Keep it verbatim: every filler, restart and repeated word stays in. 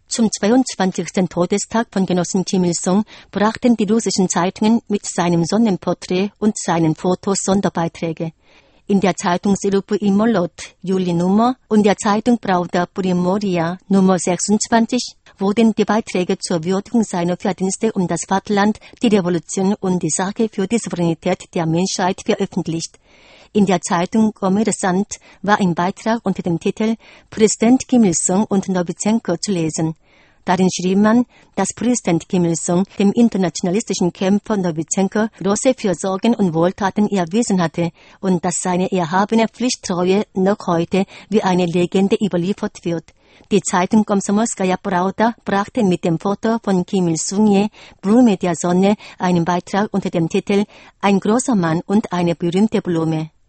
Zum zweiundzwanzigsten Todestag von Genossen Kim Il-sung brachten die russischen Zeitungen mit seinem Sonnenporträt und seinen Fotos Sonderbeiträge. In der Zeitung Selup i Molot, Juli-Nummer, und der Zeitung Pravda Primoria, Nummer sechsundzwanzig, wurden die Beiträge zur Würdigung seiner Verdienste um das Vaterland, die Revolution und die Sache für die Souveränität der Menschheit veröffentlicht. In der Zeitung Kommersant war ein Beitrag unter dem Titel Präsident Kim Il-sung und Nowitschenko zu lesen. Darin schrieb man, dass Präsident Kim Il-sung dem internationalistischen Kämpfer Nowitschenko große Fürsorgen und Wohltaten erwiesen hatte und dass seine erhabene Pflichttreue noch heute wie eine Legende überliefert wird. Die Zeitung Komsomolskaja Prawda brachte mit dem Foto von Kim Il-sung, Blume der Sonne, einen Beitrag unter dem Titel Ein großer Mann und eine berühmte Blume.